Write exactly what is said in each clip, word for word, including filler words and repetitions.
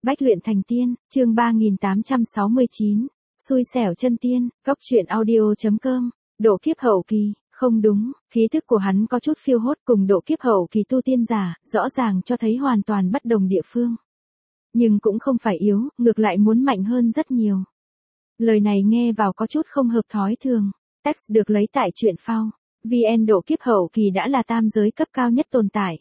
Bách luyện thành tiên, chương ba nghìn tám trăm sáu mươi chín, xui xẻo chân tiên, góc truyện audio.com, độ kiếp hậu kỳ, không đúng, khí thức của hắn có chút phiêu hốt cùng độ kiếp hậu kỳ tu tiên giả, rõ ràng cho thấy hoàn toàn bất đồng địa phương. Nhưng cũng không phải yếu, ngược lại muốn mạnh hơn rất nhiều. Lời này nghe vào có chút không hợp thói thường, text được lấy tại truyện phao, vê en độ kiếp hậu kỳ đã là tam giới cấp cao nhất tồn tại.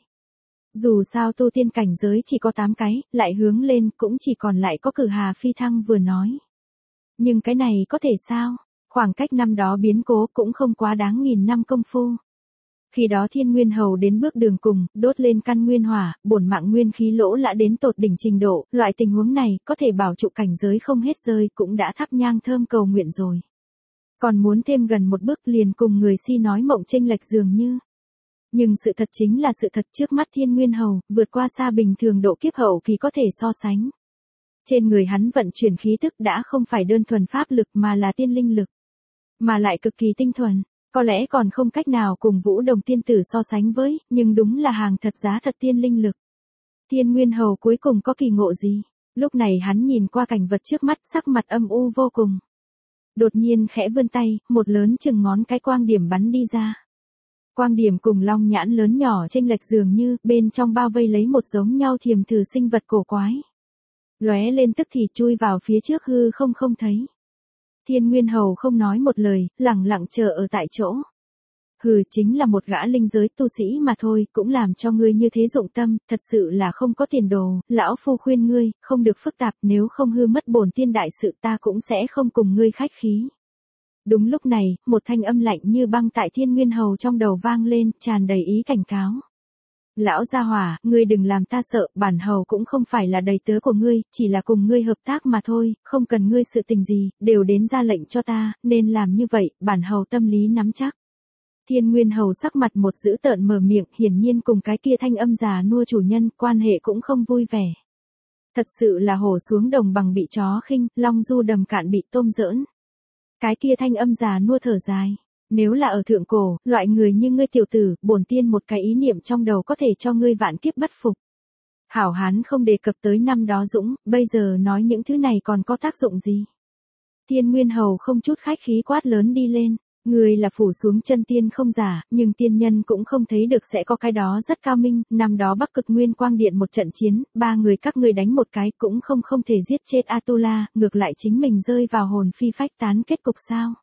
Dù sao tu tiên cảnh giới chỉ có tám cái, lại hướng lên cũng chỉ còn lại có Cử Hà phi thăng vừa nói. Nhưng cái này có thể sao? Khoảng cách năm đó biến cố cũng không quá đáng nghìn năm công phu. Khi đó Thiên Nguyên Hầu đến bước đường cùng, đốt lên căn nguyên hỏa, bổn mạng nguyên khí lỗ lã đến tột đỉnh trình độ, loại tình huống này có thể bảo trụ cảnh giới không hết rơi cũng đã thắp nhang thơm cầu nguyện rồi. Còn muốn thêm gần một bước liền cùng người si nói mộng chênh lệch dường như. Nhưng sự thật chính là sự thật, trước mắt Thiên Nguyên Hầu, vượt qua xa bình thường độ kiếp hậu kỳ có thể so sánh. Trên người hắn vận chuyển khí tức đã không phải đơn thuần pháp lực mà là tiên linh lực. Mà lại cực kỳ tinh thuần, có lẽ còn không cách nào cùng Vũ Đồng tiên tử so sánh với, nhưng đúng là hàng thật giá thật tiên linh lực. Thiên Nguyên Hầu cuối cùng có kỳ ngộ gì? Lúc này hắn nhìn qua cảnh vật trước mắt, sắc mặt âm u vô cùng. Đột nhiên khẽ vươn tay, một lớn chừng ngón cái quang điểm bắn đi ra. Quang điểm cùng long nhãn lớn nhỏ chênh lệch dường như, bên trong bao vây lấy một giống nhau thiềm thử sinh vật cổ quái. Lóe lên tức thì chui vào phía trước hư không không thấy. Thiên Nguyên Hầu không nói một lời, lẳng lặng chờ ở tại chỗ. Hừ, chính là một gã linh giới tu sĩ mà thôi, cũng làm cho ngươi như thế dụng tâm, thật sự là không có tiền đồ, lão phu khuyên ngươi, không được phức tạp, nếu không hư mất bổn tiên đại sự ta cũng sẽ không cùng ngươi khách khí. Đúng lúc này, một thanh âm lạnh như băng tại Thiên Nguyên Hầu trong đầu vang lên, tràn đầy ý cảnh cáo. Lão gia hỏa, ngươi đừng làm ta sợ, bản hầu cũng không phải là đầy tớ của ngươi, chỉ là cùng ngươi hợp tác mà thôi, không cần ngươi sự tình gì, đều đến ra lệnh cho ta, nên làm như vậy, bản hầu tâm lý nắm chắc. Thiên Nguyên Hầu sắc mặt một dữ tợn mở miệng, hiển nhiên cùng cái kia thanh âm già nua chủ nhân, quan hệ cũng không vui vẻ. Thật sự là hổ xuống đồng bằng bị chó khinh, long du đầm cạn bị tôm giỡn. Cái kia thanh âm già nua thở dài. Nếu là ở thượng cổ, loại người như ngươi tiểu tử, bổn tiên một cái ý niệm trong đầu có thể cho ngươi vạn kiếp bất phục. Hảo hán không đề cập tới năm đó dũng, bây giờ nói những thứ này còn có tác dụng gì? Thiên Nguyên Hầu không chút khách khí quát lớn đi lên. Ngươi là phủ xuống chân tiên không giả, nhưng tiên nhân cũng không thấy được sẽ có cái đó rất cao minh, năm đó Bắc Cực Nguyên Quang Điện một trận chiến, ba người các ngươi đánh một cái cũng không không thể giết chết Atula, ngược lại chính mình rơi vào hồn phi phách tán kết cục sao?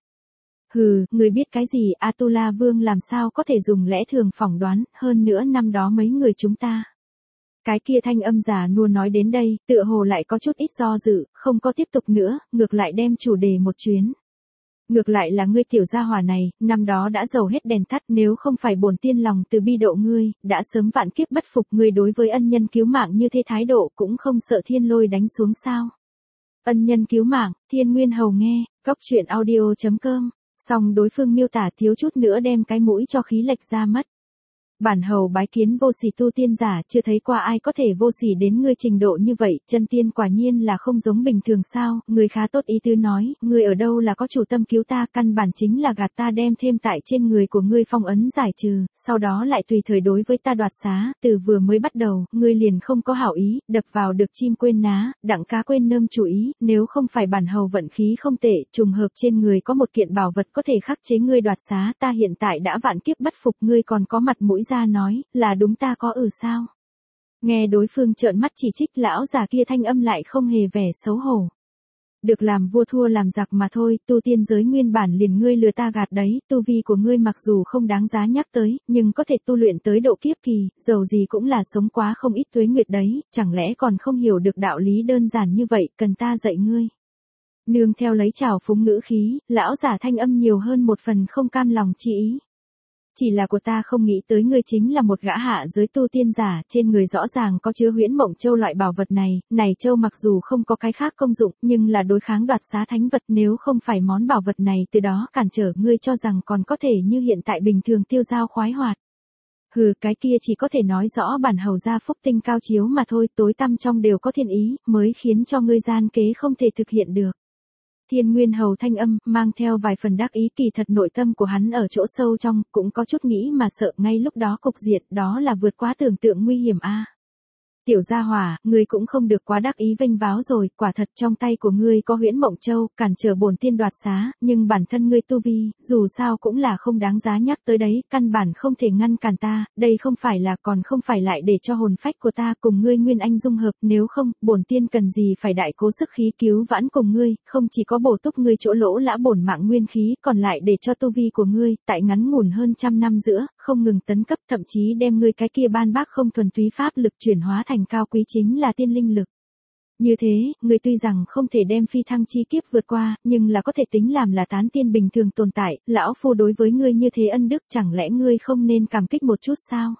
Hừ, người biết cái gì, Atula Vương làm sao có thể dùng lẽ thường phỏng đoán, hơn nữa năm đó mấy người chúng ta. Cái kia thanh âm già nua nói đến đây, tựa hồ lại có chút ít do dự, không có tiếp tục nữa, ngược lại đem chủ đề một chuyến. Ngược lại là ngươi tiểu gia hỏa này, năm đó đã dầu hết đèn tắt, nếu không phải bổn tiên lòng từ bi độ ngươi, đã sớm vạn kiếp bất phục, ngươi đối với ân nhân cứu mạng như thế thái độ cũng không sợ thiên lôi đánh xuống sao. Ân nhân cứu mạng, Thiên Nguyên Hầu nghe, góc truyện audio.com. Xong đối phương miêu tả thiếu chút nữa đem cái mũi cho khí lệch ra mất. Bản hầu bái kiến vô sỉ tu tiên giả, chưa thấy qua ai có thể vô sỉ đến ngươi trình độ như vậy, chân tiên quả nhiên là không giống bình thường sao, người khá tốt ý tứ nói, ngươi ở đâu là có chủ tâm cứu ta, căn bản chính là gạt ta đem thêm tại trên người của ngươi phong ấn giải trừ, sau đó lại tùy thời đối với ta đoạt xá, từ vừa mới bắt đầu, ngươi liền không có hảo ý, đập vào được chim quên ná, đặng cá quên nơm chủ ý, nếu không phải bản hầu vận khí không tệ, trùng hợp trên người có một kiện bảo vật có thể khắc chế ngươi đoạt xá, ta hiện tại đã vạn kiếp bất phục, ngươi còn có mặt mũi ra nói, là đúng ta có ừ sao? Nghe đối phương trợn mắt chỉ trích, lão già kia thanh âm lại không hề vẻ xấu hổ. Được làm vua thua làm giặc mà thôi, tu tiên giới nguyên bản liền ngươi lừa ta gạt đấy, tu vi của ngươi mặc dù không đáng giá nhắc tới, nhưng có thể tu luyện tới độ kiếp kỳ, dầu gì cũng là sống quá không ít tuế nguyệt đấy, chẳng lẽ còn không hiểu được đạo lý đơn giản như vậy, cần ta dạy ngươi. Nương theo lấy trào phúng ngữ khí, lão giả thanh âm nhiều hơn một phần không cam lòng chi ý. Chỉ là của ta không nghĩ tới ngươi chính là một gã hạ giới tu tiên giả, trên người rõ ràng có chứa huyễn mộng châu loại bảo vật này, này châu mặc dù không có cái khác công dụng, nhưng là đối kháng đoạt xá thánh vật, nếu không phải món bảo vật này từ đó cản trở ngươi cho rằng còn có thể như hiện tại bình thường tiêu dao khoái hoạt. Hừ, cái kia chỉ có thể nói rõ bản hầu gia phúc tinh cao chiếu mà thôi, tối tăm trong đều có thiên ý, mới khiến cho ngươi gian kế không thể thực hiện được. Thiên Nguyên Hầu thanh âm, mang theo vài phần đắc ý, kỳ thật nội tâm của hắn ở chỗ sâu trong, cũng có chút nghĩ mà sợ, ngay lúc đó cục diện, đó là vượt quá tưởng tượng nguy hiểm a. Tiểu gia hỏa, ngươi cũng không được quá đắc ý vênh váo rồi, quả thật trong tay của ngươi có Huyễn Mộng Châu, cản trở bổn tiên đoạt xá, nhưng bản thân ngươi tu vi, dù sao cũng là không đáng giá nhắc tới đấy, căn bản không thể ngăn cản ta, đây không phải là còn không phải lại để cho hồn phách của ta cùng ngươi Nguyên Anh dung hợp, nếu không, bổn tiên cần gì phải đại cố sức khí cứu vãn cùng ngươi, không chỉ có bổ túc ngươi chỗ lỗ lã bổn mạng nguyên khí, còn lại để cho tu vi của ngươi, tại ngắn ngủn hơn trăm năm giữa, không ngừng tấn cấp, thậm chí đem ngươi cái kia ban bác không thuần túy pháp lực chuyển hóa thành cao quý chính là tiên linh lực. Như thế, người tuy rằng không thể đem phi thăng chi kiếp vượt qua, nhưng là có thể tính làm là tán tiên bình thường tồn tại, lão phu đối với ngươi như thế ân đức chẳng lẽ ngươi không nên cảm kích một chút sao?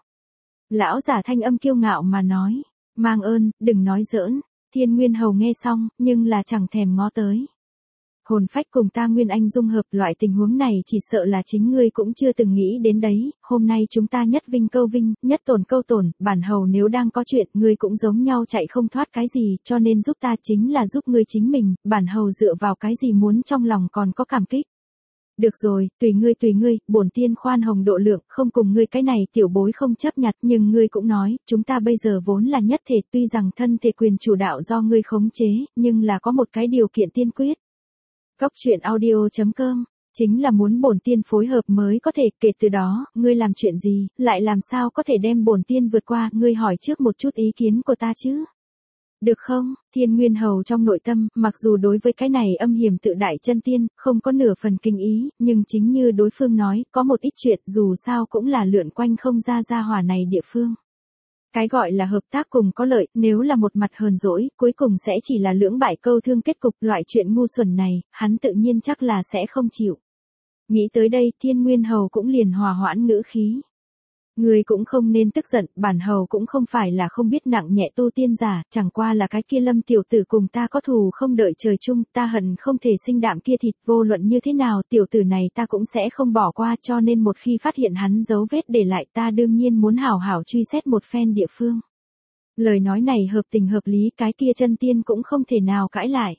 Lão giả thanh âm kiêu ngạo mà nói, mang ơn, đừng nói giỡn, Thiên Nguyên Hầu nghe xong, nhưng là chẳng thèm ngó tới. Hồn phách cùng ta Nguyên Anh dung hợp loại tình huống này chỉ sợ là chính ngươi cũng chưa từng nghĩ đến đấy, hôm nay chúng ta nhất vinh câu vinh, nhất tổn câu tổn, bản hầu nếu đang có chuyện, ngươi cũng giống nhau chạy không thoát cái gì, cho nên giúp ta chính là giúp ngươi chính mình, bản hầu dựa vào cái gì muốn trong lòng còn có cảm kích. Được rồi, tùy ngươi tùy ngươi, bổn tiên khoan hồng độ lượng, không cùng ngươi cái này tiểu bối không chấp nhặt, nhưng ngươi cũng nói, chúng ta bây giờ vốn là nhất thể, tuy rằng thân thể quyền chủ đạo do ngươi khống chế, nhưng là có một cái điều kiện tiên quyết. Góc truyện audio chấm com, chính là muốn bổn tiên phối hợp mới có thể, kể từ đó, ngươi làm chuyện gì, lại làm sao có thể đem bổn tiên vượt qua, ngươi hỏi trước một chút ý kiến của ta chứ. Được không, Thiên Nguyên Hầu trong nội tâm, mặc dù đối với cái này âm hiểm tự đại chân tiên, không có nửa phần kinh ý, nhưng chính như đối phương nói, có một ít chuyện dù sao cũng là lượn quanh không ra gia hỏa này địa phương. Cái gọi là hợp tác cùng có lợi, nếu là một mặt hờn dỗi, cuối cùng sẽ chỉ là lưỡng bại câu thương kết cục, loại chuyện ngu xuẩn này, hắn tự nhiên chắc là sẽ không chịu. Nghĩ tới đây, Thiên Nguyên Hầu cũng liền hòa hoãn ngữ khí. Ngươi cũng không nên tức giận, bản hầu cũng không phải là không biết nặng nhẹ tu tiên giả, chẳng qua là cái kia Lâm tiểu tử cùng ta có thù không đợi trời chung, ta hận không thể sinh đạm kia thịt, vô luận như thế nào, tiểu tử này ta cũng sẽ không bỏ qua, cho nên một khi phát hiện hắn dấu vết để lại, ta đương nhiên muốn hảo hảo truy xét một phen địa phương. Lời nói này hợp tình hợp lý, cái kia chân tiên cũng không thể nào cãi lại.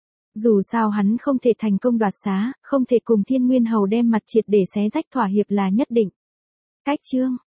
Dù sao hắn không thể thành công đoạt xá, không thể cùng Thiên Nguyên Hầu đem mặt triệt để xé rách thỏa hiệp là nhất định. Cách chương